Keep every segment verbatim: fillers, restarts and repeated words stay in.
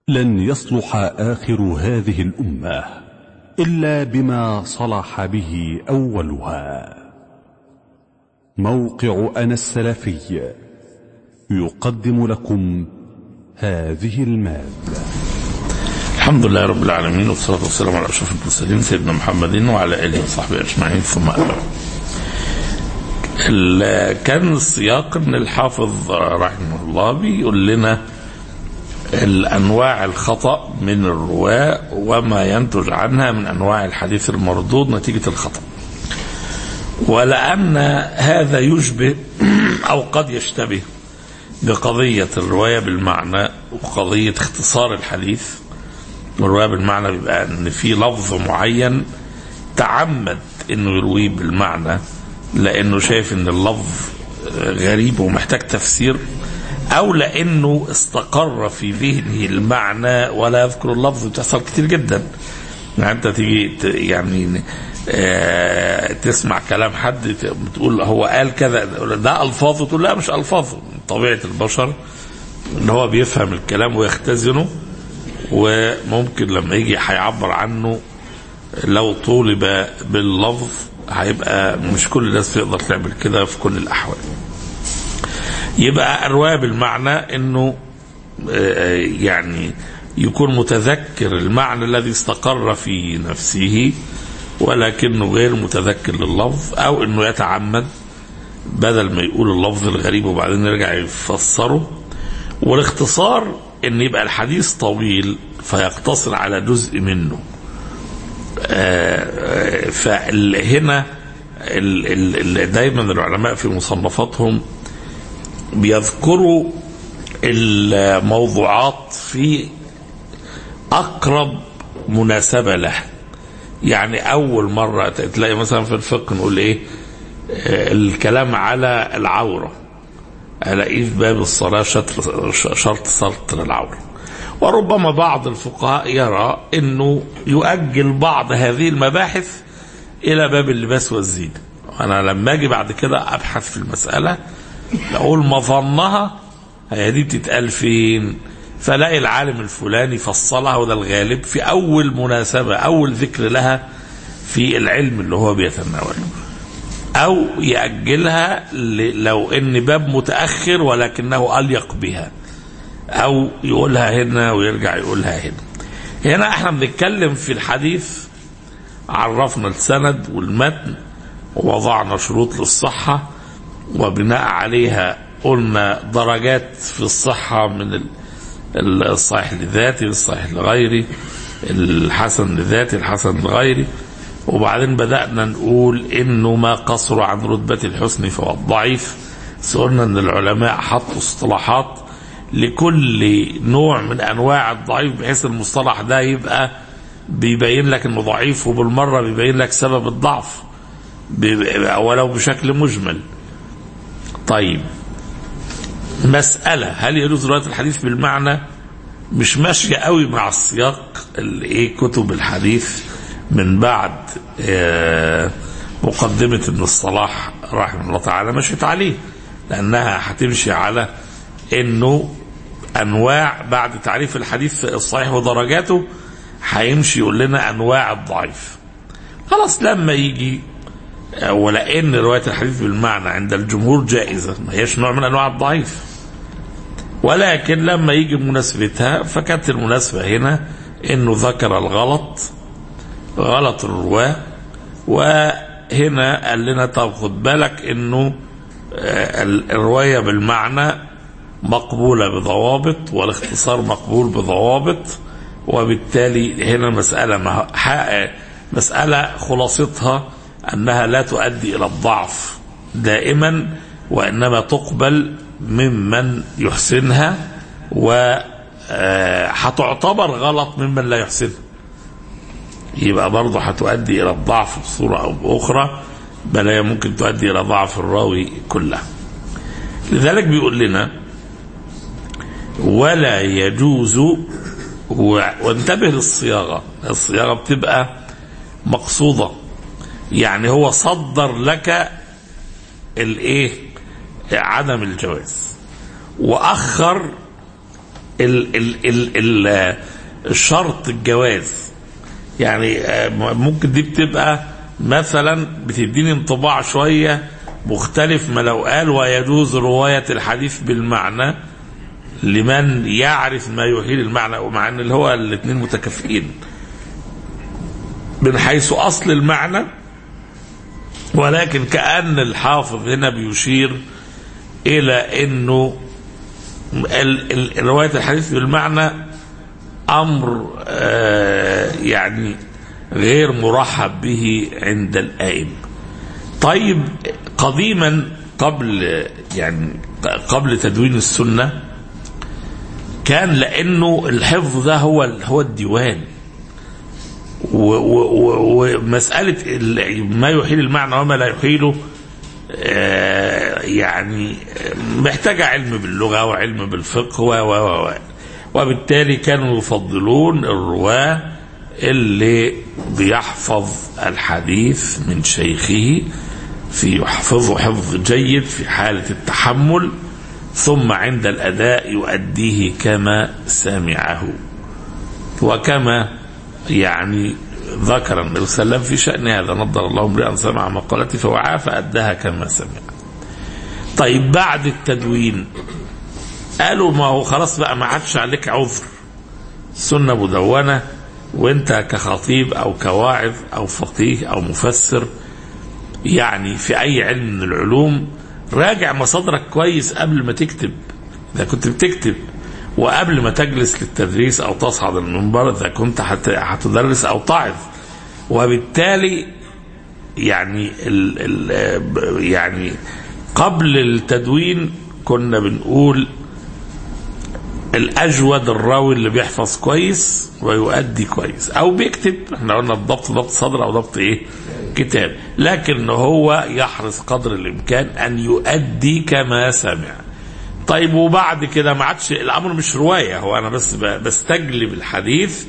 لن يصلح آخر هذه الأمة إلا بما صلح به أولها. موقع أنا السلفي يقدم لكم هذه المادة. الحمد لله رب العالمين، والصلاة والسلام على أشرف المرسلين سيدنا محمد وعلى آله وصحبه أجمعين، ثم أما بعد. كان السياق أن الحافظ رحمه الله بيقول لنا الأنواع الخطأ من الرواة وما ينتج عنها من أنواع الحديث المردود نتيجة الخطأ، ولأن هذا يشبه أو قد يشتبه بقضية الرواية بالمعنى وقضية اختصار الحديث. الرواية بالمعنى بيبقى أن في لفظ معين تعمد أنه يرويه بالمعنى لأنه شايف أن اللفظ غريب ومحتاج تفسير، أو لأنه استقر في ذهنه المعنى ولا يذكر اللفظ. بتحصل كتير جدا. يعني أنت تيجي يعني اه تسمع كلام حد بتقول هو قال كذا، ده ألفاظه، تقول لا مش ألفاظه. طبيعة البشر إن هو بيفهم الكلام ويختزنه، وممكن لما يجي هيعبر عنه لو طولب باللفظ هيبقى مش كل الناس تقدر تعمل كده في كل الأحوال. يبقى الرواية بالمعنى انه يعني يكون متذكر المعنى الذي استقر في نفسه ولكنه غير متذكر لللفظ، او انه يتعمد بدل ما يقول اللفظ الغريب وبعدين يرجع يفسره. والاختصار ان يبقى الحديث طويل فيقتصر على جزء منه. فهنا دايما العلماء في مصنفاتهم بيذكروا الموضوعات في أقرب مناسبة له. يعني أول مرة تلاقي مثلا في الفقه نقول إيه الكلام على العورة، ألاقيه في باب الصلاة شرط سطر العورة. وربما بعض الفقهاء يرى أنه يؤجل بعض هذه المباحث إلى باب اللباس والزينة. أنا لما أجي بعد كده أبحث في المسألة أقول مظنها هي دي بتتقال فين، فلاقي العالم الفلاني فصلها، وده الغالب في أول مناسبة أول ذكر لها في العلم اللي هو بيتناوله، أو يأجلها لو إن باب متأخر ولكنه أليق بها، أو يقولها هنا ويرجع يقولها هنا. هنا احنا بنتكلم في الحديث، عرفنا السند والمتن ووضعنا شروط للصحة، وبناء عليها قلنا درجات في الصحة من الصحيح لذاتي للصحيح لغيري، الحسن لذاتي الحسن لغيري. وبعدين بدأنا نقول إنه ما قصر عن رتبة الحسن فهو الضعيف. قلنا إن العلماء حطوا اصطلاحات لكل نوع من أنواع الضعيف، بحيث المصطلح ده يبقى بيبين لك إنه ضعيف، وبالمرة بيبين لك سبب الضعف ولو بشكل مجمل. طيب، مسألة هل يجوز رواية الحديث بالمعنى؟ مش ماشية قوي مع السياق اللي ايه كتب الحديث من بعد مقدمة ابن الصلاح رحمه الله تعالى مشيت عليه، لأنها هتمشي على انه انواع بعد تعريف الحديث الصحيح ودرجاته هيمشي يقول لنا انواع الضعيف. خلاص، لما يجي ولأن رواية الحديث بالمعنى عند الجمهور جائزة، ما هيش نوع من أنواع الضعيف، ولكن لما يجي مناسبتها فكانت المناسبة هنا إنه ذكر الغلط غلط الرواة، وهنا قال لنا طب خد بالك إنه الرواية بالمعنى مقبولة بضوابط والاختصار مقبول بضوابط، وبالتالي هنا مسألة مسألة خلاصتها أنها لا تؤدي إلى الضعف دائما، وإنما تقبل ممن يحسنها، وحتعتبر غلط ممن لا يحسنها. يبقى برضه هتؤدي إلى الضعف بصورة أو بأخرى، بل هي ممكن تؤدي إلى ضعف الراوي كلها. لذلك بيقول لنا ولا يجوز، وانتبه للصياغة، الصياغة بتبقى مقصودة. يعني هو صدر لك الايه عدم الجواز، واخر ال ال ال ال الشرط الجواز. يعني ممكن دي بتبقى مثلا بتديني انطباع شوية مختلف ما لو قال ويجوز رواية الحديث بالمعنى لمن يعرف ما يحيل المعنى، ومع ان اللي هو الاثنين متكافئين من حيث اصل المعنى، ولكن كأن الحافظ هنا بيشير الى انه رواية الحديث بالمعنى امر آه يعني غير مرحب به عند الائمة. طيب قديما قبل يعني قبل تدوين السنة كان لانه الحفظ ده هو هو الديوان، ومسألة ما يحيل المعنى وما لا يحيله يعني محتاجة علم باللغة وعلم بالفقه و و و وبالتالي كانوا يفضلون الرواه اللي بيحفظ الحديث من شيخه في يحفظه حفظ جيد في حالة التحمل، ثم عند الأداء يؤديه كما سمعه. وكما يعني ذكر النبي صلى الله عليه وسلم في شأن هذا: نضر الله امرئا سمع مقالتي فوعاها فأداها كما سمع. طيب بعد التدوين قالوا ما هو خلاص بقى ما عادش عليك عذر، سنة مدونة، وانت كخطيب او كواعظ او فقيه او مفسر يعني في اي علم من العلوم راجع مصادرك كويس قبل ما تكتب اذا كنت بتكتب، وقبل ما تجلس للتدريس او تصعد المنبر اذا كنت هتدرس او تعظ. وبالتالي يعني ال ال يعني قبل التدوين كنا بنقول الأجود الراوي اللي بيحفظ كويس ويؤدي كويس أو بيكتب، احنا قلنا الضبط ضبط صدر أو ضبط إيه كتاب، لكن هو يحرص قدر الإمكان أن يؤدي كما سمع. طيب وبعد كده ما عادش الأمر مش رواية، هو أنا بس بستجلب الحديث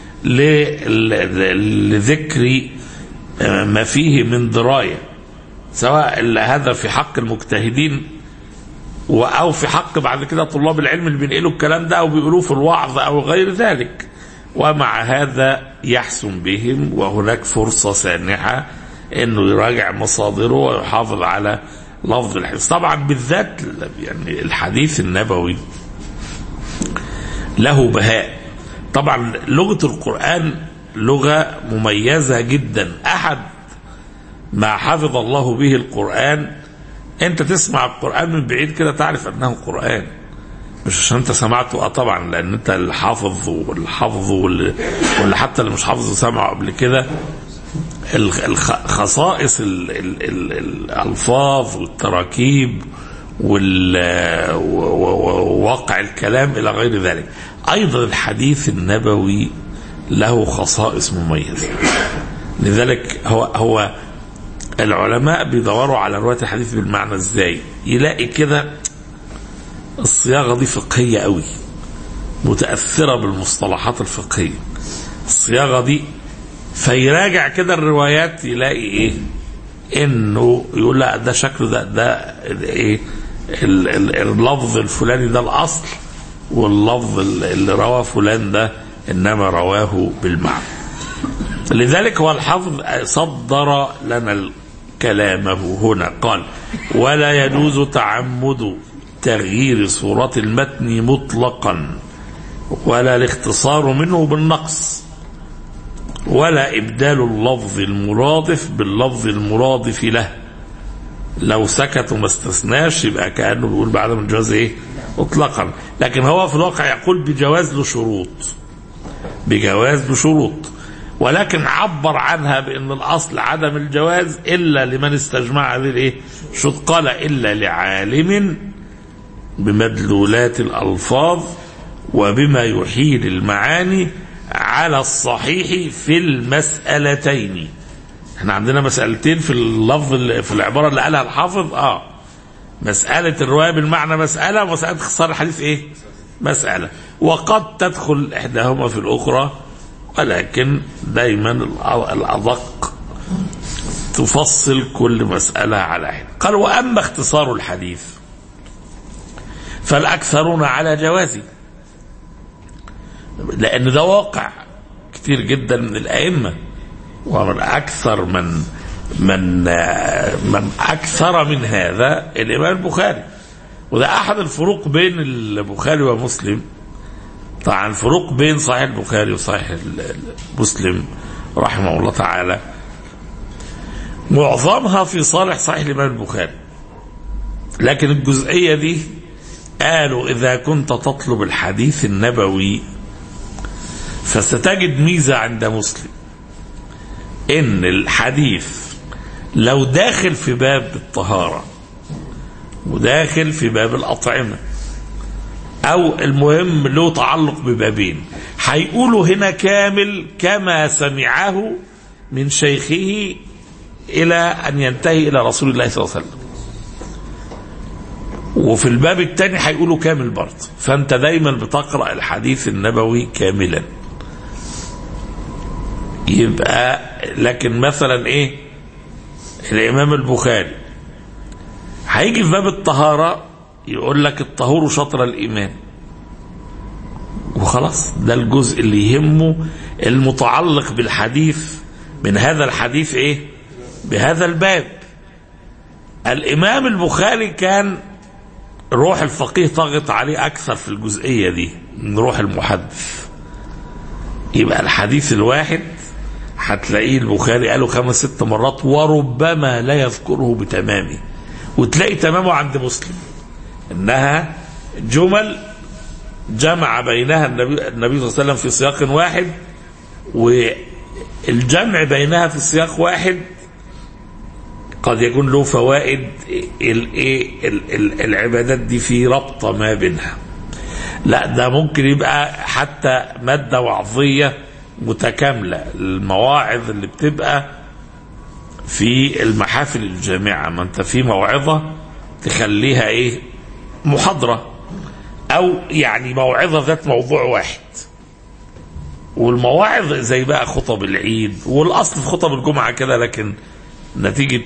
لذكر ما فيه من دراية، سواء هذا في حق المجتهدين أو في حق بعد كده طلاب العلم اللي بينقلوا الكلام ده أو بيقولوه في الوعظ أو غير ذلك. ومع هذا يحسن بهم، وهناك فرصة سانحة أنه يراجع مصادره ويحافظ على لفظ الحديث. طبعا بالذات يعني الحديث النبوي له بهاء. طبعا لغة القرآن لغة مميزة جدا، أحد ما حفظ الله به القرآن انت تسمع القرآن من بعيد كده تعرف انه قرآن، مش عشان انت سمعته، اه طبعا لان انت اللي حافظ واللي حافظه واللي حتى اللي مش حافظه سمعه قبل كده. الخصائص الالفاظ والتراكيب وواقع الكلام الى غير ذلك. ايضا الحديث النبوي له خصائص مميزة، لذلك هو هو العلماء بيدوروا على رواية الحديث بالمعنى ازاي، يلاقي كده الصياغة دي فقهية قوي متأثرة بالمصطلحات الفقهية الصياغة دي، فيراجع كده الروايات يلاقي ايه انه يقول لا ده شكله ده ده ايه اللفظ الفلاني ده الاصل، واللفظ اللي رواه فلان ده انما رواه بالمعنى. لذلك هو الحافظ صدر لنا كلامه هنا، قال: ولا يجوز تعمد تغيير صورة المتن مطلقا، ولا الاختصار منه بالنقص، ولا إبدال اللفظ المرادف باللفظ المرادف له. لو سكت وما استثناش يبقى كأنه بيقول بعدم الجواز ايه مطلقا، لكن هو في الواقع يقول بجواز له شروط، بجواز له شروط، ولكن عبر عنها بأن الأصل عدم الجواز إلا لمن استجمع هذه الايه شروط. قال: إلا لعالم بمدلولات الألفاظ وبما يحيل المعاني على الصحيح في المسألتين. احنا عندنا مسألتين في اللفظ في العبارة اللي قالها الحافظ، اه مسألة الرواية بالمعنى مسألة، ومسألة اختصار الحديث ايه مسألة، وقد تدخل احداهما في الأخرى، ولكن دايما الأدق تفصل كل مسألة على حين. قال: وأما اختصار الحديث فالأكثرون على جوازه. لأن ده واقع كتير جدا من الأئمة، ومن أكثر من من من أكثر من هذا الإمام البخاري. وده أحد الفروق بين البخاري ومسلم. طبعا الفروق بين صحيح البخاري وصحيح مسلم رحمه الله تعالى معظمها في صالح صحيح الإمام البخاري، لكن الجزئية دي قالوا إذا كنت تطلب الحديث النبوي فستجد ميزة عند مسلم، إن الحديث لو داخل في باب الطهارة وداخل في باب الأطعمة أو المهم له تعلق ببابين، هيقولوا هنا كامل كما سمعه من شيخه إلى أن ينتهي إلى رسول الله صلى الله عليه وسلم. وفي الباب الثاني هيقولوا كامل برضه، فأنت دايما بتقرأ الحديث النبوي كاملا. يبقى لكن مثلا إيه الإمام البخاري هيجي في باب الطهارة يقول لك الطهور شطر الإيمان، وخلاص ده الجزء اللي يهمه المتعلق بالحديث من هذا الحديث إيه بهذا الباب. الإمام البخاري كان روح الفقيه طاغت عليه أكثر في الجزئية دي من روح المحدث. يبقى الحديث الواحد هتلاقيه البخاري قاله خمس ست مرات وربما لا يذكره بتمامه، وتلاقي تمامه عند مسلم انها جمل جمع بينها النبي, النبي صلى الله عليه وسلم في سياق واحد، والجمع بينها في سياق واحد قد يكون له فوائد العبادات دي في ربط ما بينها. لا ده ممكن يبقى حتى مادة وعظية متكاملة، المواعظ اللي بتبقى في المحافل الجامعة، ما انت في موعظة تخليها ايه محاضرة او يعني موعظة ذات موضوع واحد، والمواعظ زي بقى خطب العيد، والاصل في خطب الجمعة كده، لكن نتيجة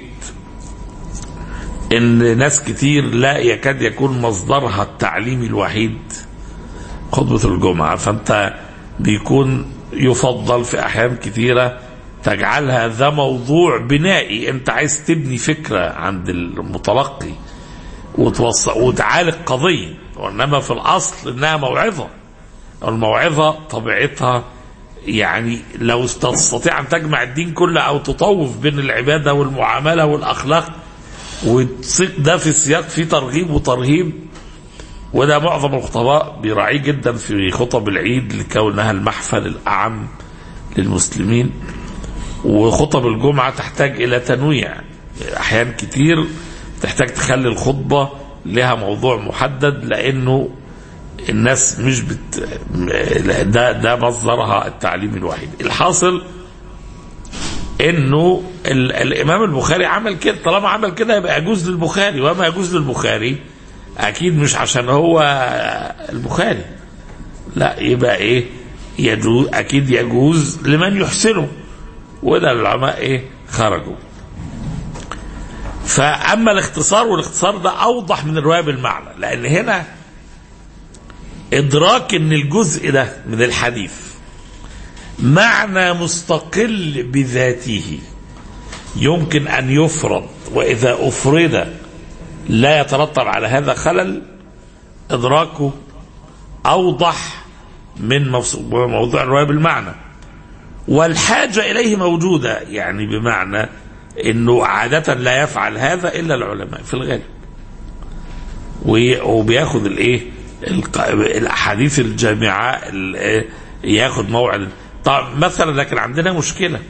ان ناس كتير لا يكاد يكون مصدرها التعليمي الوحيد خطبة الجمعة، فانت بيكون يفضل في احيان كثيرة تجعلها ذا موضوع بنائي، انت عايز تبني فكرة عند المتلقي وتوصل وتعالج قضية، وانما في الاصل انها موعظة. الموعظة طبيعتها يعني لو تستطيع ان تجمع الدين كله او تطوف بين العبادة والمعاملة والاخلاق وتصيق ده في السياق فيه ترغيب وترهيب، وده معظم الخطباء بيراعيه جدا في خطب العيد لكونها المحفل الأعم للمسلمين. وخطب الجمعة تحتاج إلى تنويع، أحيان كتير تحتاج تخلي الخطبة لها موضوع محدد، لأنه الناس مش بت... ده, ده مصدرها التعليم الوحيد. الحاصل انه ال... الامام البخاري عمل كده، طالما عمل كده يبقى يجوز للبخاري، وما يجوز للبخاري اكيد مش عشان هو البخاري، لا يبقى ايه يجوز، اكيد يجوز لمن يحسنه، وده العلماء ايه خرجوا. فاما الاختصار، والاختصار ده اوضح من الروايه بالمعنى، لان هنا ادراك ان الجزء ده من الحديث معنى مستقل بذاته يمكن ان يفرض، واذا افرد لا يترتب على هذا خلل، ادراكه اوضح من موضوع الروايه بالمعنى. والحاجه اليه موجوده، يعني بمعنى انه عاده لا يفعل هذا الا العلماء في الغالب، وبياخد الايه الاحاديث الجامعه ياخد موعد. طب مثلا لكن عندنا مشكله،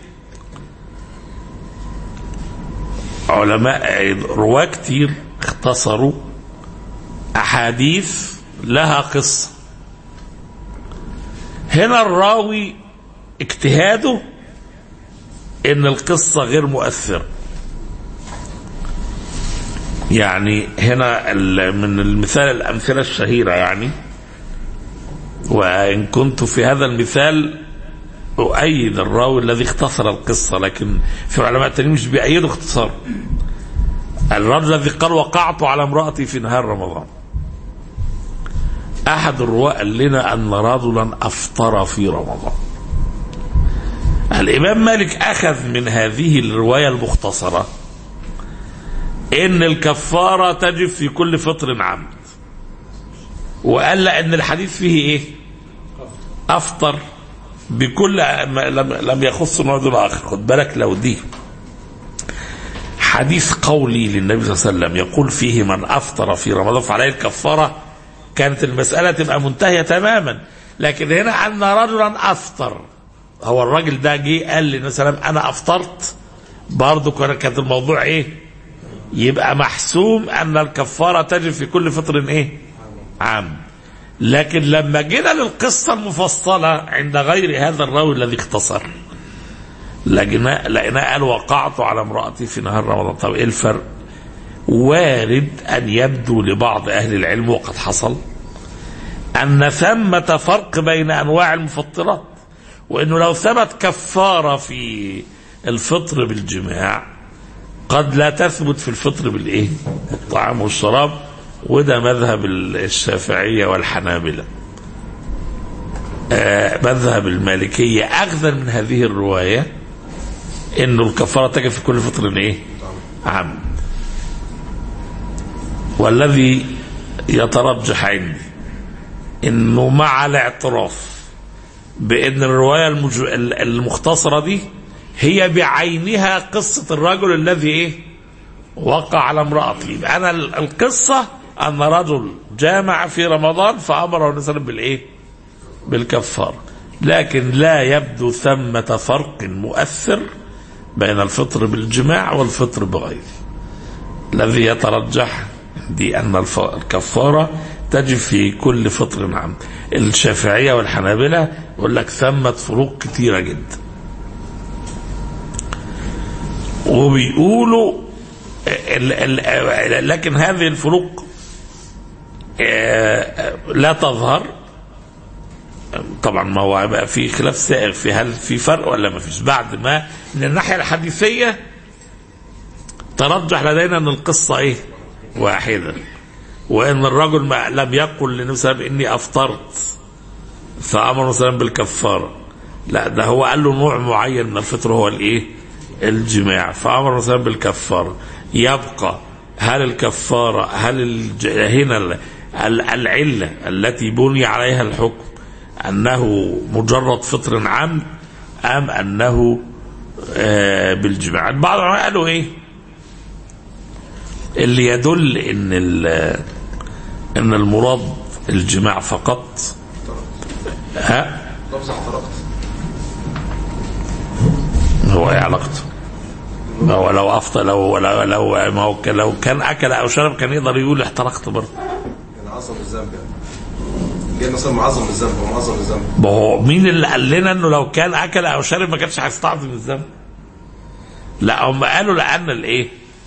علماء رواه كتير اختصروا احاديث لها قصه. هنا الراوي اجتهاده ان القصه غير مؤثره، يعني هنا من المثال الامثله الشهيره، يعني وان كنت في هذا المثال أؤيد الراوي الذي اختصر القصة، لكن في علماء تانيين مش بيأيدوا اختصار. الرجل الذي قال وقعت على امرأتي في نهار رمضان، أحد الرواة قال لنا أن رجلا أفطر في رمضان. الإمام مالك أخذ من هذه الرواية المختصرة إن الكفارة تجب في كل فطر عمد، وقال لأن الحديث فيه إيه؟ أفطر بكل لم يخص نوع دون آخر. خد بالك لو دي حديث قولي للنبي صلى الله عليه وسلم يقول فيه من أفطر في رمضان فعليه الكفارة، كانت المسألة تبقى منتهية تماما. لكن هنا أن رجلا أفطر، هو الراجل ده جه قال للنبي صلى الله عليه وسلم أنا أفطرت، برضه كانت الموضوع إيه؟ يبقى محسوم أن الكفارة تجب في كل فطر إيه؟ عام. لكن لما جينا للقصة المفصلة عند غير هذا الراوي الذي اختصر، لقينا لقينا قال وقعت على امرأتي في نهار رمضان. طب ايه الفرق؟ وارد ان يبدو لبعض اهل العلم وقد حصل ان ثمة فرق بين انواع المفطرات، وانه لو ثبت كفارة في الفطر بالجماع قد لا تثبت في الفطر بالايه؟ الطعام والشراب. وده مذهب الشافعية والحنابلة. آه مذهب المالكية أخذا من هذه الرواية إنه الكفارة تجب في كل فطر إيه؟ عام. والذي يترجح عندي إنه مع الاعتراف بأن الرواية المج... المختصرة دي هي بعينها قصة الرجل الذي إيه؟ وقع على امرأته. أنا القصة أن رجل جامع في رمضان فأمره النبي صلى الله عليه وسلم بالإيه؟ بالكفار. لكن لا يبدو ثمة فرق مؤثر بين الفطر بالجماع والفطر بغيره. الذي يترجح دي أن الكفارة تجب في كل فطر عام. الشافعية والحنابلة يقول لك ثمة فروق كثيرة جدا، وبيقولوا ال ال لكن هذه الفروق لا تظهر. طبعا ما هو بقى في خلاف سائغ في هل في فرق ولا ما فيش، بعد ما من الناحية الحديثية ترجح لدينا ان القصة ايه؟ واحدة، وان الرجل ما لم يقل للنبي صلى الله عليه وسلم اني افطرت فامر مثلا بالكفارة، لا ده هو قال له نوع معين من الفطر هو الايه؟ الجماع، فامر مثلا بالكفارة. يبقى هل الكفارة هل هنا العلة التي بني عليها الحكم أنه مجرد فطر عام أم أنه آه بالجماع؟ البعض قالوا إيه اللي يدل إن إن المراد الجماع فقط. ها هو إيه علاقته؟ هو لو أفطر لو لو لو ما هو لو كان أكل أو شرب كان يقدر يقول احترقت برضه. كان عظم الذنب يعني. جاي مثلا معظم الذنب هو معظم الذنب. ما هو مين اللي قال لنا إنه لو كان أكل أو شرب ما كانش هيستعظم الذنب؟ لا هم قالوا لأن الإيه؟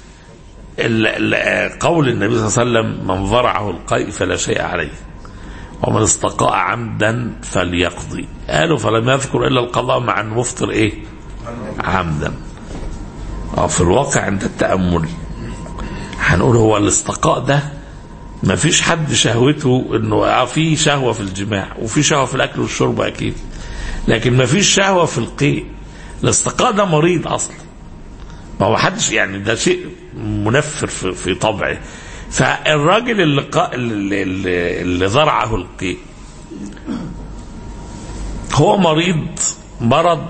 قول النبي صلى الله عليه وسلم من ضرعه القيء فلا شيء عليه ومن استقاء عمدا فليقضي. قالوا فلم يذكر إلا القضاء مع أنه مفطر إيه؟ عمدا. في الواقع عند التأمل هنقول هو الاستقاء ده ما فيش حد شهوته انه في شهوة في الجماع وفي شهوة في الاكل والشرب اكيد، لكن ما فيش شهوة في القيء. الاستقاء ده مريض اصلا، ما هو حدش يعني ده شيء منفر في, في طبعه. فالراجل اللي, قا... اللي, اللي, اللي زرعه القيء هو مريض مرض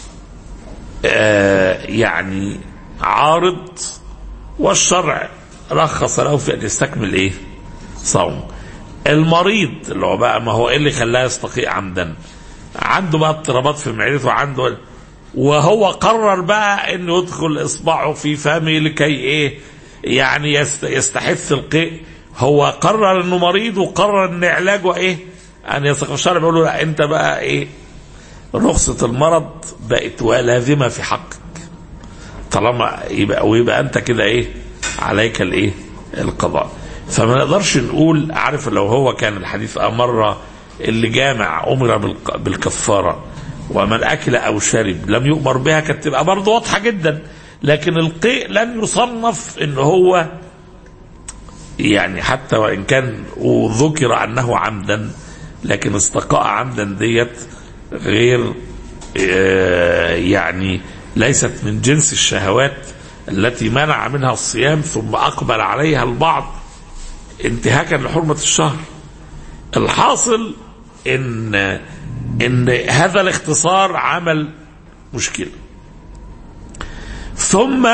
آه يعني عارض، والشرع رخص له في ان يستكمل ايه؟ صوم. المريض اللي هو بقى ما هو ايه اللي خلاه يستقيء عمدا؟ عنده بقى اضطرابات في معدته وعنده، وهو قرر بقى انه يدخل اصبعه في فمه لكي ايه؟ يعني يستحث القيء. هو قرر انه مريض وقرر ان علاجه ايه؟ ان يستقيء. الشرع بيقول له لا انت بقى ايه؟ رخصة المرض بقت لازمة في حقك طالما يبقى، ويبقى انت كده ايه؟ عليك الايه؟ القضاء. فما نقدرش نقول عارف لو هو كان الحديث امر اللي جامع امر بالكفاره ومن اكل او شرب لم يؤمر بها كانت تبقى برضه واضحه جدا. لكن القيء لن يصنف ان هو يعني حتى وإن كان وذكر أنه عمدا، لكن استقاء عمدا ديت غير يعني ليست من جنس الشهوات التي منع منها الصيام ثم أقبل عليها البعض انتهاكا لحرمة الشهر. الحاصل إن إن هذا الاختصار عمل مشكلة. ثم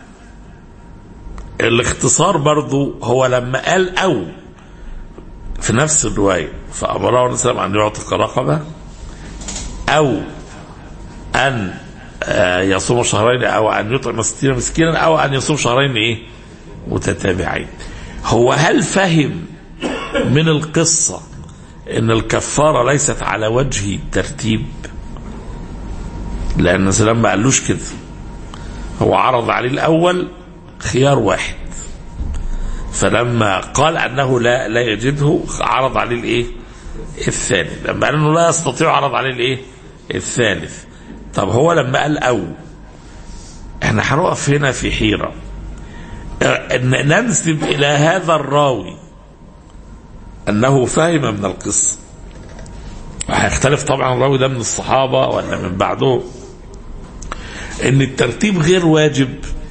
الاختصار برضو هو لما قال أو في نفس الرواية فأمره النبي أن يعتق رقبة أو أن يصوم شهرين أو أن يطعم ستين مسكينا أو أن يصوم شهرين إيه متتابعين. هو هل فهم من القصة إن الكفارة ليست على وجه الترتيب؟ لأن سلام ما قالوش كده، هو عرض عليه الأول خيار واحد، فلما قال أنه لا لا يجده عرض عليه الإيه الثاني، لما قال أنه لا يستطيع عرض عليه الإيه الثالث. طب هو لما قال أو احنا هنقف هنا في حيرة، ان ننسب الى هذا الراوي انه فهم من القصة. هيختلف طبعا الراوي ده من الصحابة ولا من بعده، ان الترتيب غير واجب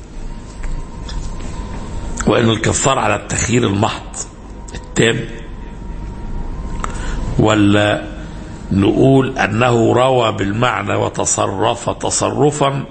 وان الكفار على التخيير المحض التام، ولا نقول انه روى بالمعنى وتصرف تصرفا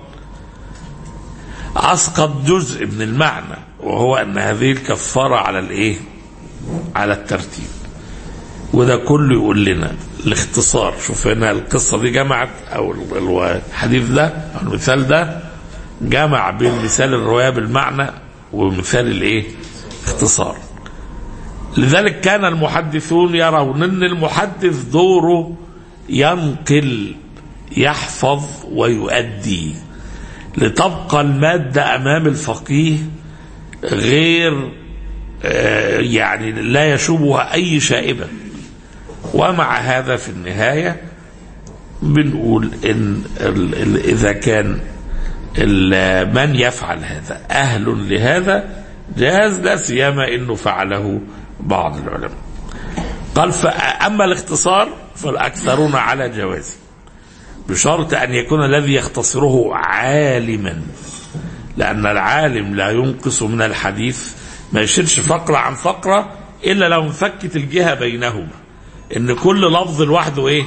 اسقط جزء من المعنى، وهو ان هذه الكفاره على الايه على الترتيب. وده كله يقول لنا الاختصار. شوف هنا القصه دي جمعت، او الحديث ده او المثال ده جمع بين مثال الروايه بالمعنى ومثال الايه اختصار. لذلك كان المحدثون يرون ان المحدث دوره ينقل يحفظ ويؤدي، لتبقى المادة أمام الفقيه غير يعني لا يشوبها أي شائبة. ومع هذا في النهاية بنقول إن إذا كان من يفعل هذا أهل لهذا جاز، لا سيما إنه فعله بعض العلماء. قال فأما الاختصار فالأكثرون على جوازه، بشرط أن يكون الذي يختصره عالما، لأن العالم لا ينقص من الحديث، ما يشيلش فقرة عن فقرة إلا لو انفكت الجهة بينهما، إن كل لفظ لوحده إيه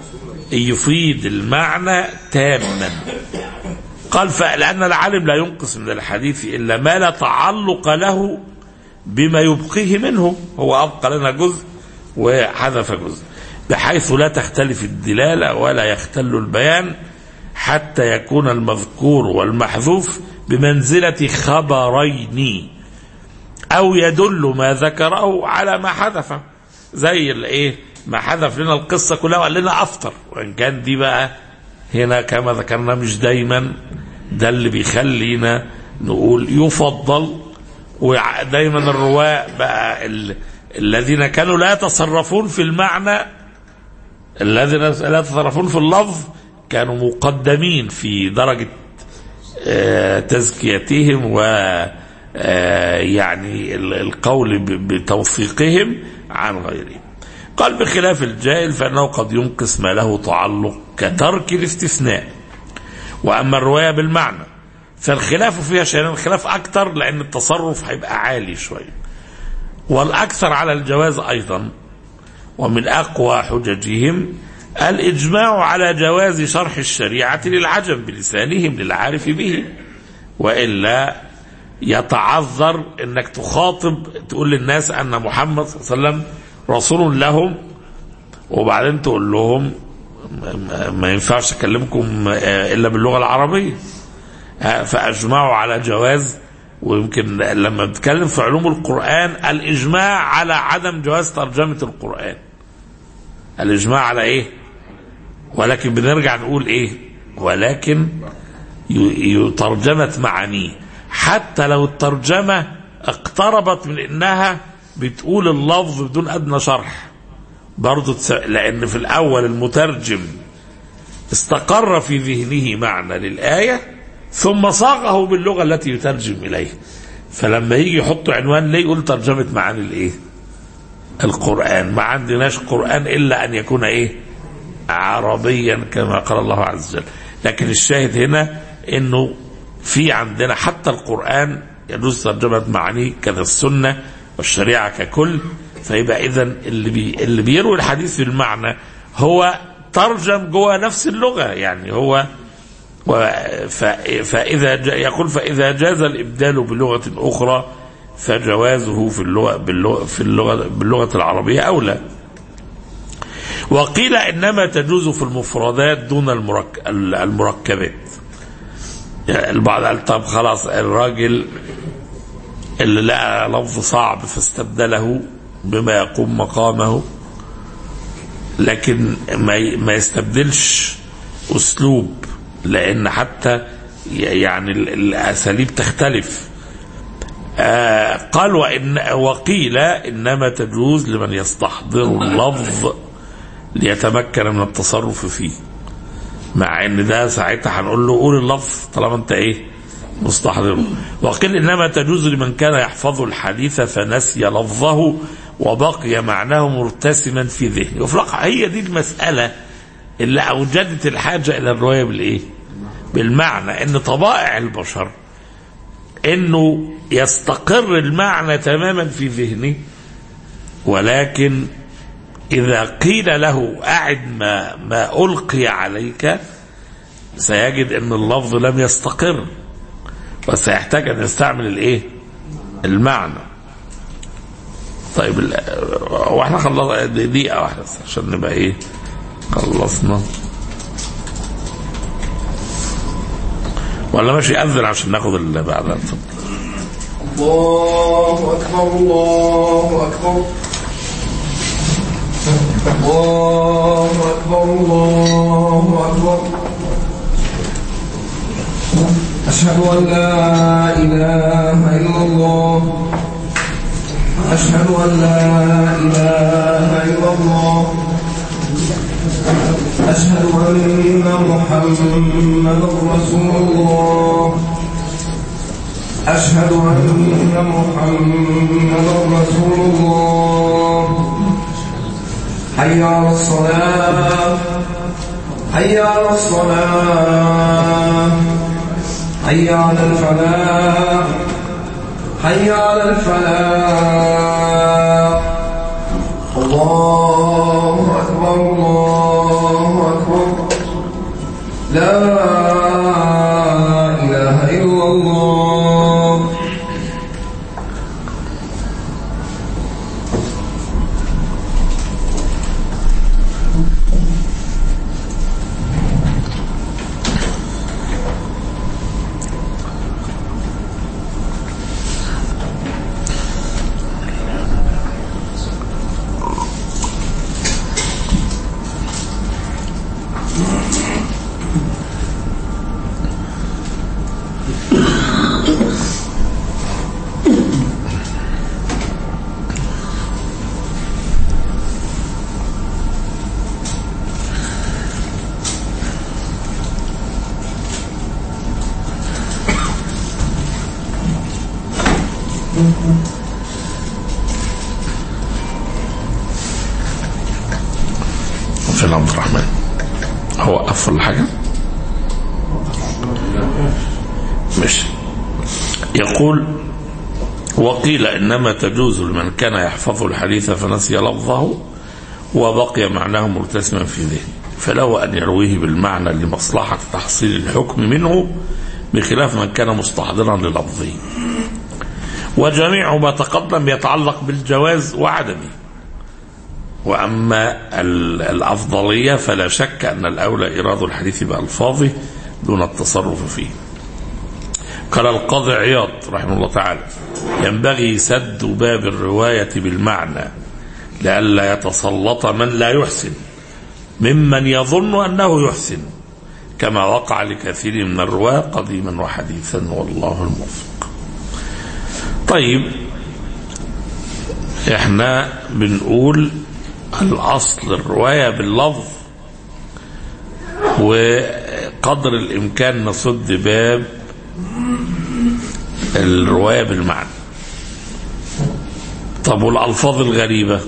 يفيد المعنى تاما. قال فلأن العالم لا ينقص من الحديث إلا ما لا تعلق له بما يبقيه منه، هو أبقى لنا جزء وحذف جزء، بحيث لا تختلف الدلالة ولا يختل البيان، حتى يكون المذكور والمحذوف بمنزلة خبرين، أو يدل ما ذكره على ما حذفه، زي الايه ما حذف لنا القصة كلها وقال لنا أفطر، وإن كان دي بقى هنا كما ذكرنا مش دايما ده اللي بيخلينا نقول يفضل. ودايما الرواة بقى ال... الذين كانوا لا يتصرفون في المعنى، الذين لا يتصرفون في اللفظ، كانوا مقدمين في درجة آه تزكيتهم و آه يعني القول بتوثيقهم عن غيرهم. قال بخلاف الجاهل فإنه قد ينقص ما له تعلق كترك الاستثناء. وأما الرواية بالمعنى فالخلاف فيها شيئا، الخلاف أكتر لأن التصرف هيبقى عالي شوية، والأكثر على الجواز أيضا. ومن أقوى حججهم الإجماع على جواز شرح الشريعة للعجم بلسانهم للعارف به، وإلا يتعذر أنك تخاطب تقول للناس أن محمد صلى الله عليه وسلم رسول لهم، وبعدين تقول لهم ما ينفعش أكلمكم إلا باللغة العربية. فأجمعوا على جواز. ويمكن لما بتكلم في علوم القرآن الإجماع على عدم جواز ترجمة القرآن، الإجماع على إيه؟ ولكن بنرجع نقول إيه؟ ولكن ترجمة معانيه، حتى لو الترجمة اقتربت من إنها بتقول اللفظ بدون أدنى شرح برضو، لأن في الأول المترجم استقر في ذهنه معنى للآية ثم صاغه باللغة التي يترجم إليه، فلما يجي يحطوا عنوان ليه يقول ترجمة معاني الايه القرآن. ما عندناش قرآن إلا أن يكون ايه عربيا كما قال الله عز وجل. لكن الشاهد هنا انه في عندنا حتى القرآن يجوز ترجمة معانيه كذا السنة والشريعة ككل. فيبقى إذن اللي بي اللي بيروي الحديث بالمعنى هو ترجم جوه نفس اللغة. يعني هو فإذا يقول فإذا جاز الإبدال بلغة أخرى فجوازه في اللغة باللغة في اللغة باللغة العربية أولى. وقيل إنما تجوز في المفردات دون المرك المركبات. يعني البعض قال طب خلاص الراجل اللي لقى لفظ صعب فاستبدله بما يقوم مقامه، لكن ما يستبدلش أسلوب، لأن حتى يعني الأساليب تختلف. آه قال وإن وقيل إنما تجوز لمن يستحضر اللفظ ليتمكن من التصرف فيه، مع ان ده ساعتها هنقول له قول اللفظ طالما انت ايه مستحضره. وقيل انما تجوز لمن كان يحفظ الحديث فنسي لفظه وبقي معناه مرتسما في ذهنه. وفي الواقع هي دي المسألة اللي اوجدت الحاجة الى الرواية بالايه بالمعنى، ان طبائع البشر انه يستقر المعنى تماما في ذهنه، ولكن إذا قيل له أعد ما, ما ألقي عليك سيجد أن اللفظ لم يستقر وسيحتاج أن يستعمل الإيه المعنى. طيب واحنا خلصنا دقيقة واحدة عشان نبقى إيه خلصنا، ولا ماشي أذن عشان ناخد اللي بعدها. الله أكبر الله أكبر الله أكبر الله أكبر. أشهد أن لا إله إلا الله أشهد أن لا إله إلا الله أشهد أن محمدا رسول الله أشهد أن محمدا رسول الله. حي على الصلاة حي على الصلاة حي على الفلاح حي على الفلاح. الله أكبر الله أكبر لا إله إلا الله. فين عبد الرحمن؟ هو قفل حاجة؟ مش يقول وقيل إنما تجوز لمن كان يحفظ الحديث فنسي لفظه وبقي معناه مرتسما في ذهنه، فله أن يرويه بالمعنى لمصلحة تحصيل الحكم منه، بخلاف من كان مستحضرا للفظه. وجميع ما تقدم يتعلق بالجواز وعدمه. وأما الأفضلية فلا شك أن الأولى إيراد الحديث بألفاظه دون التصرف فيه. قال القاضي عياض رحمه الله تعالى ينبغي سد باب الرواية بالمعنى لئلا يتسلط من لا يحسن ممن يظن أنه يحسن، كما وقع لكثير من الرواة قديما وحديثا، والله الموفق. طيب احنا بنقول الأصل الرواية باللفظ، وقدر الإمكان نصد باب الرواية بالمعنى. طب والألفاظ الغريبة؟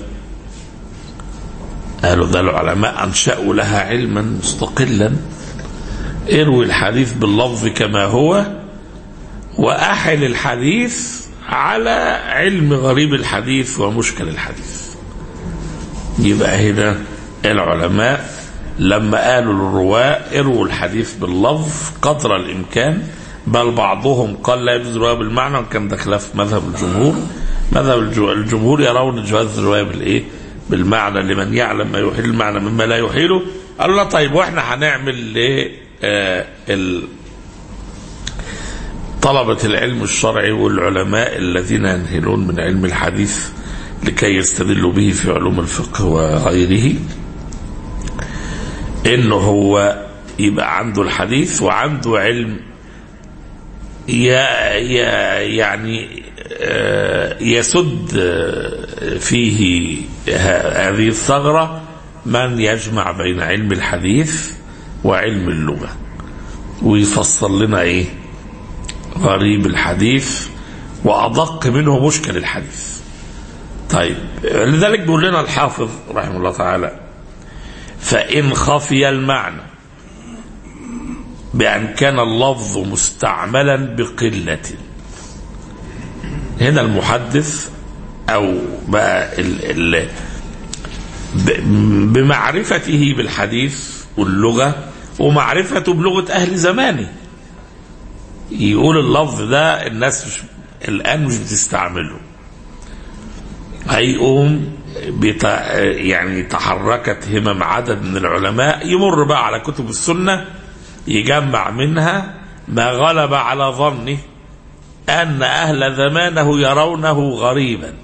قالوا ده العلماء أنشأوا لها علما مستقلا، اروي الحديث باللفظ كما هو وأحل الحديث على علم غريب الحديث ومشكل الحديث. يبقى هنا العلماء لما قالوا للرواة ارووا الحديث باللفظ قدر الإمكان، بل بعضهم قال لا يجوز الرواية بالمعنى، وكان ده خلاف مذهب الجمهور. مذهب الجمهور يرون جواز الرواية بالايه؟ بالمعنى لمن يعلم ما يحيل المعنى مما لا يحيله. قالوا لا طيب واحنا هنعمل ل طلبة العلم الشرعي والعلماء الذين ينهلون من علم الحديث لكي يستدلوا به في علوم الفقه وغيره، انه هو يبقى عنده الحديث وعنده علم يعني يسد فيه هذه الثغرة من يجمع بين علم الحديث وعلم اللغة، ويفصل لنا ايه غريب الحديث وأدق منه مشكل الحديث. طيب لذلك بيقول لنا الحافظ رحمه الله تعالى: فإن خفي المعنى بأن كان اللفظ مستعملا بقلة. هنا المحدث أو بقى ال ال بمعرفته بالحديث واللغة ومعرفته بلغة أهل زمانه يقول اللفظ ده الناس مش الآن مش بتستعمله، هيقوم يعني تحركت همم عدد من العلماء يمر بقى على كتب السنة يجمع منها ما غلب على ظنه أن أهل زمانه يرونه غريبا،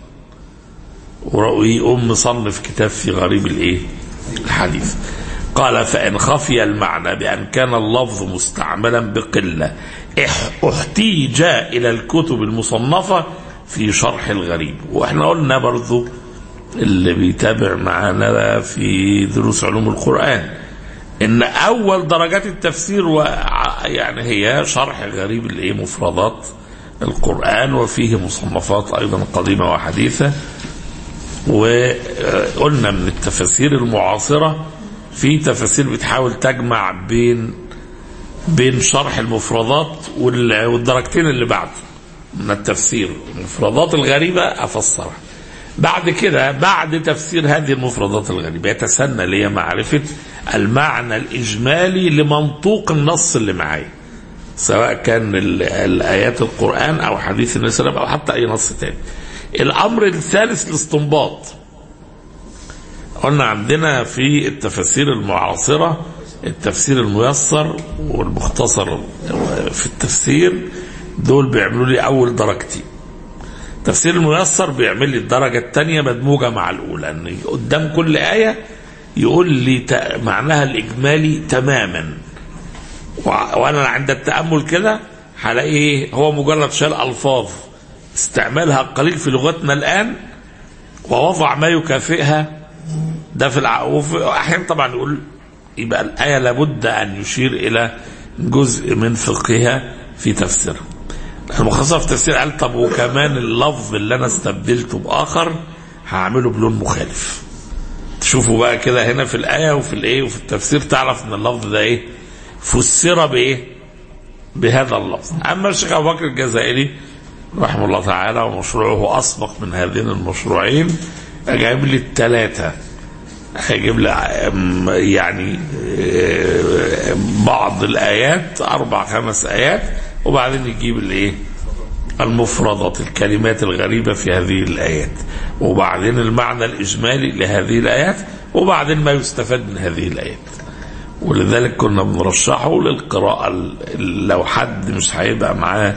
ويقوم مصنف كتاب في غريب الايه الحديث. قال: فإن خفي المعنى بأن كان اللفظ مستعملا بقلة احتيج إلى الكتب المصنفة في شرح الغريب. واحنا قلنا برضو اللي بيتابع معنا في دروس علوم القرآن ان اول درجات التفسير يعني هي شرح غريب الايه مفردات القرآن، وفيه مصنفات ايضا قديمة وحديثة. وقلنا من التفاسير المعاصرة في تفاسير بتحاول تجمع بين بين شرح المفردات والدرجتين اللي بعده من التفسير. المفردات الغريبة أفسرها، بعد كده بعد تفسير هذه المفردات الغريبة يتسنى لي معرفة المعنى الإجمالي لمنطوق النص اللي معايا، سواء كان الآيات القرآن أو حديث النبي صلى الله عليه وسلم أو حتى أي نص تاني. الأمر الثالث الاستنباط. قلنا عندنا في التفاسير المعاصرة التفسير الميسر والمختصر في التفسير، دول بيعملوا لي أول درجتين. التفسير الميسر بيعمل لي الدرجة الثانية مدموجة مع الأولى، أن قدام كل آية يقول لي معناها الإجمالي تماما، وأنا عند التأمل كده هلاقيه هو مجرد شال ألفاظ استعمالها قليل في لغتنا الآن ووضع ما يكافئها ده في الع... وفي أحيان طبعا يقول يبقى الآية لابد أن يشير إلى جزء من فقهها في تفسيرها. المختصر في التفسير قال طب وكمان اللفظ اللي أنا استبدلته بآخر هعمله بلون مخالف. تشوفوا بقى كده هنا في الآية وفي الإيه وفي التفسير تعرف إن اللفظ ده إيه فسر بإيه بهذا اللفظ. أما الشيخ أبو بكر الجزائري رحمه الله تعالى ومشروعه أسبق من هذين المشروعين، جايب لي الثلاثة، هيجيب لي يعني بعض الآيات أربع خمس آيات، وبعدين يجيب الايه المفردات الكلمات الغريبة في هذه الآيات، وبعدين المعنى الإجمالي لهذه الآيات، وبعدين ما يستفاد من هذه الآيات. ولذلك كنا بنرشحه للقراءة لو حد مش هيبقى معاه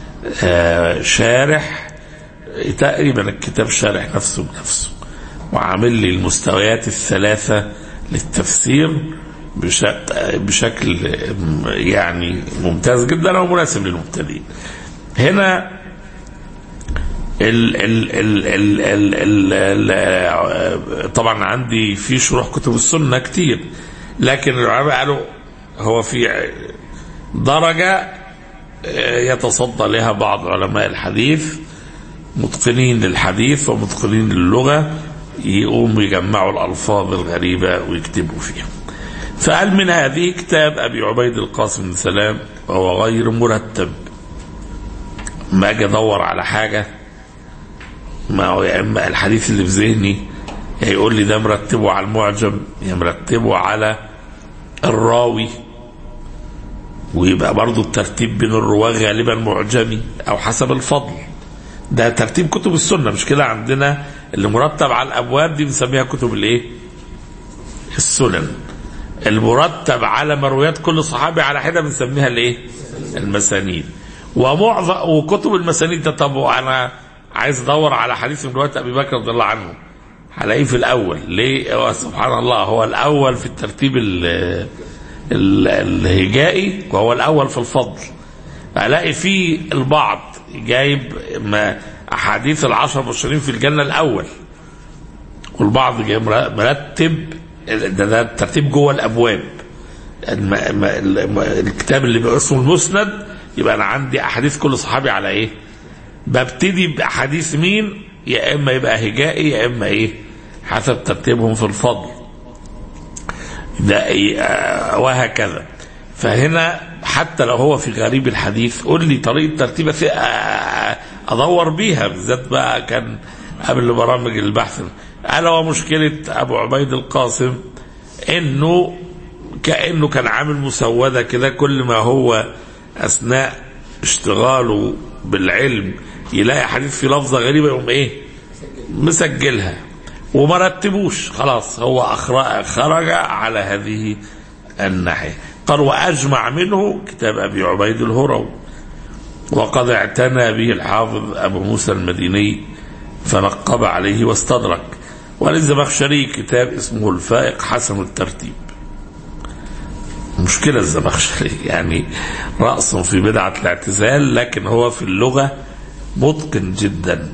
شارح، تقريبا الكتاب شارح نفسه بنفسه وعامل لي المستويات الثلاثة للتفسير بشكل يعني ممتاز جدا ومناسب للمبتدئين. هنا ال ال ال ال ال ال طبعا عندي في شروح كتب السنة كتير، لكن العلماء قالوا هو في درجة يتصدى لها بعض علماء الحديث متقنين للحديث ومتقنين للغة، يقوموا يجمعوا الألفاظ الغريبة ويكتبوا فيها. فقال من هذه كتاب أبي عبيد القاسم بن سلام وهو غير مرتب. ما أجي أدور على حاجة، ما هو يا إما الحديث اللي في ذهني يقول لي ده مرتبه على المعجم، يا مرتبه على الراوي، ويبقى برضو الترتيب بين الرواه غالبا معجمي أو حسب الفضل. ده ترتيب كتب السنة، مش كده؟ عندنا اللي مرتب على الأبواب دي بنسميها كتب الإيه؟ السنن. المرتب على مرويات كل صحابي على حدة بنسميها الإيه؟ المسانيد. ومعظم وكتب المسانيد ده، طب أنا عايز أدور على حديث من رواية أبي بكر رضي الله عنه، هلاقيه في الأول. ليه؟ سبحان الله، هو الأول في الترتيب الهجائي وهو الأول في الفضل. ألاقي فيه البعض جايب ما أحاديث العشر المبشرين في الجنة الأول، والبعض جايب مرتب ده, ده الترتيب جوه الأبواب. الكتاب اللي باسمه المسند يبقى أنا عندي أحاديث كل صحابي على إيه؟ ببتدي بأحاديث مين؟ يا إما يبقى هجائي يا إما إيه؟ حسب ترتيبهم في الفضل ده إيه؟ وهكذا. فهنا حتى لو هو في غريب الحديث قول لي طريقة ترتيبه في أدور بيها، بالذات بقى كان قبل برامج البحث. ألا ومشكلة أبو عبيد القاسم إنه كأنه كان عامل مسودة كده، كل ما هو أثناء اشتغاله بالعلم يلاقي حديث في لفظة غريبة يقوم إيه؟ مسجلها وما رتبوش، خلاص هو خرج على هذه الناحية. قال وأجمع منه كتاب أبي عبيد الهروي، وقد اعتنى به الحافظ أبو موسى المديني فنقب عليه واستدرك. وللزمخشري كتاب اسمه الفائق حسن الترتيب. مشكلة الزمخشري يعني رأس في بدعة الاعتزال، لكن هو في اللغة متقن جدا.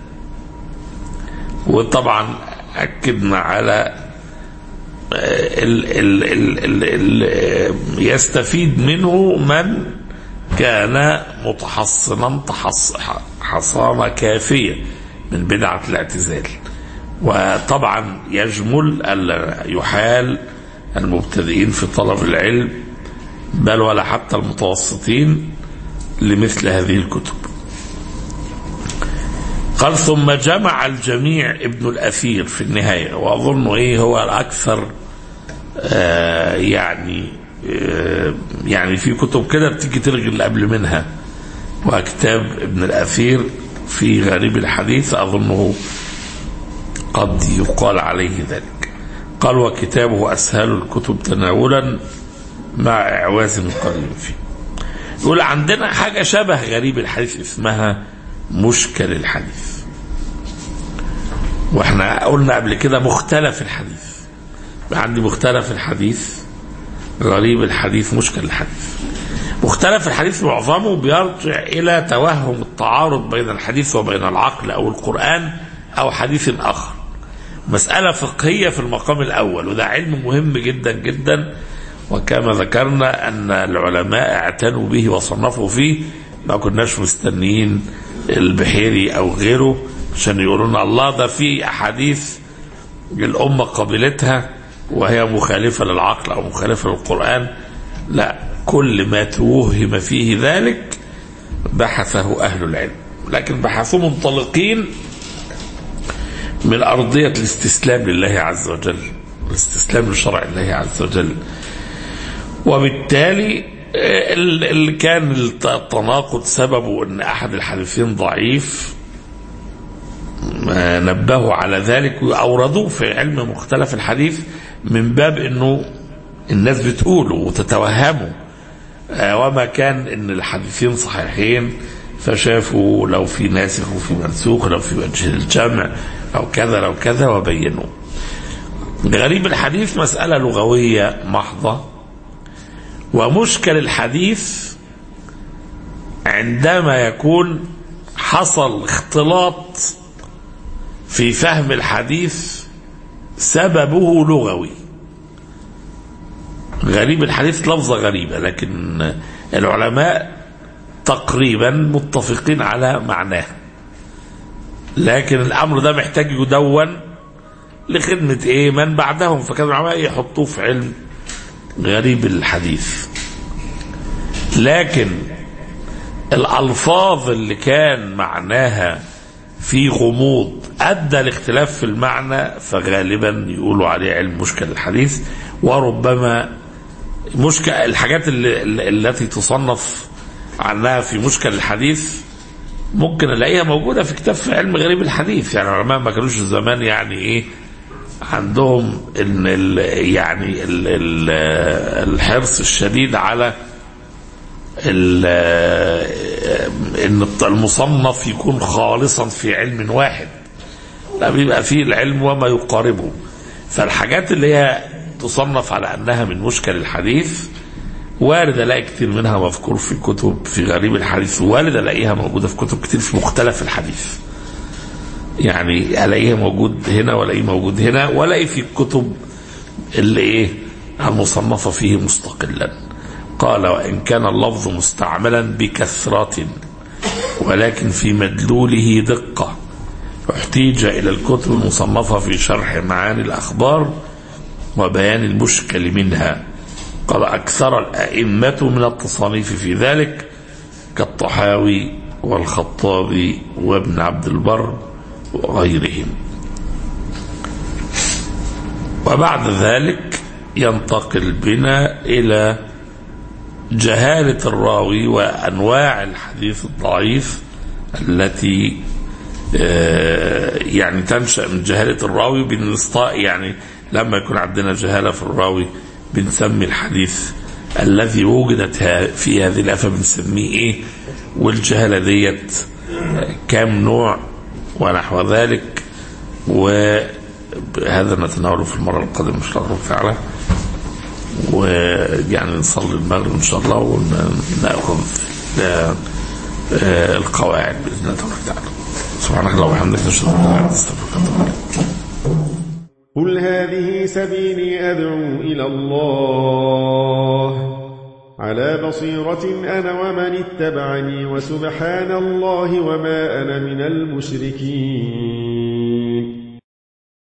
وطبعا أكدنا على ال ال ال ال ال يستفيد منه من كان متحصنا حصانة كافية من بدعة الاعتزال. وطبعا يجمل ألا يحال المبتدئين في طلب العلم بل ولا حتى المتوسطين لمثل هذه الكتب. قال ثم جمع الجميع ابن الأثير في النهاية، وأظن إيه هو الأكثر آه يعني آه يعني في كتب كده بتيجي تلغي اللي قبل منها، وكتاب ابن الأثير في غريب الحديث أظنه قد يقال عليه ذلك. قال وكتابه أسهل الكتب تناولا مع إعواز قليل فيه. يقول عندنا حاجة شبه غريب الحديث اسمها مشكل الحديث، واحنا قلنا قبل كده مختلف الحديث. عندي مختلف الحديث، غريب الحديث، مشكل الحديث. مختلف الحديث معظمه بيرجع إلى توهم التعارض بين الحديث وبين العقل أو القرآن أو حديث آخر. مسألة فقهية في المقام الأول، وده علم مهم جدا جدا، وكما ذكرنا أن العلماء اعتنوا به وصنفوا فيه. ما كناش مستنيين البحيري أو غيره عشان يقولون الله ده في أحاديث الأمة قبلتها وهي مخالفة للعقل أو مخالفة للقرآن. لا، كل ما توهم فيه ذلك بحثه أهل العلم، لكن بحثوا منطلقين من أرضية الاستسلام لله عز وجل، الاستسلام لشرع الله عز وجل. وبالتالي اللي كان التناقض سببه أن أحد الحديثين ضعيف نبهوا على ذلك وأوردوه في علم مختلف الحديث من باب أنه الناس بتقوله وتتوهمه، وما كان أن الحديثين صحيحين فشافوا لو في ناسخ وفي منسوخ، لو في وجه الجمع أو كذا لو كذا وبينوا. غريب الحديث مسألة لغوية محضة، ومشكل الحديث عندما يكون حصل اختلاط في فهم الحديث سببه لغوي. غريب الحديث لفظة غريبة، لكن العلماء تقريبا متفقين على معناه، لكن الأمر ده محتاج يدون لخدمة إيه من بعدهم، فكانوا العلماء يحطوه في علم غريب الحديث. لكن الألفاظ اللي كان معناها في غموض أدى لاختلاف في المعنى، فغالبا يقولوا عليه علم مشكل الحديث. وربما مشكل الحاجات اللي التي تصنف عنها في مشكل الحديث ممكن الاقيها موجوده في كتاب في علم غريب الحديث. يعني العلماء ما كانوش زمان يعني ايه عندهم ان ال يعني ال ال الحرص الشديد على ان المصنف يكون خالصا في علم واحد، لا بيبقى فيه العلم وما يقاربه. فالحاجات اللي هي تصنف على انها من مشكل الحديث وارد الاقي كتير منها مذكور في كتب في غريب الحديث، وارد الاقيها موجوده في كتب كتير في مختلف الحديث. يعني الاقيها موجود هنا والاقيه موجود هنا، والاقي في الكتب اللي ايه المصنفه فيه مستقلا. قال وان كان اللفظ مستعملا بكثرة ولكن في مدلوله دقة، احتيج الى الكتب المصنفه في شرح معاني الاخبار وبيان المشكل منها. قال أكثر الأئمة من التصانيف في ذلك كالطحاوي والخطابي وابن عبد البر وغيرهم. وبعد ذلك ينتقل بنا إلى جهالة الراوي وأنواع الحديث الضعيف التي يعني تنشأ من جهالة الراوي. بالنسطاء يعني لما يكون عندنا جهالة في الراوي بنسمي الحديث الذي وجدت في هذه الآفة بنسميه ايه، والجهالة ديت كام نوع ونحو ذلك. وهذا نتناوله في المرة القادمة إن شاء الله تعالى، ويعني نصلي المغرب إن شاء الله ونأخذ القواعد بإذن الله تعالى. سبحانك اللهم وبحمدك نشهد أن لا إله إلا أنت نستغفرك ونتوب إليك. قل هذه سبيلي أدعو إلى الله على بصيرة أنا ومن اتبعني وسبحان الله وما أنا من المشركين.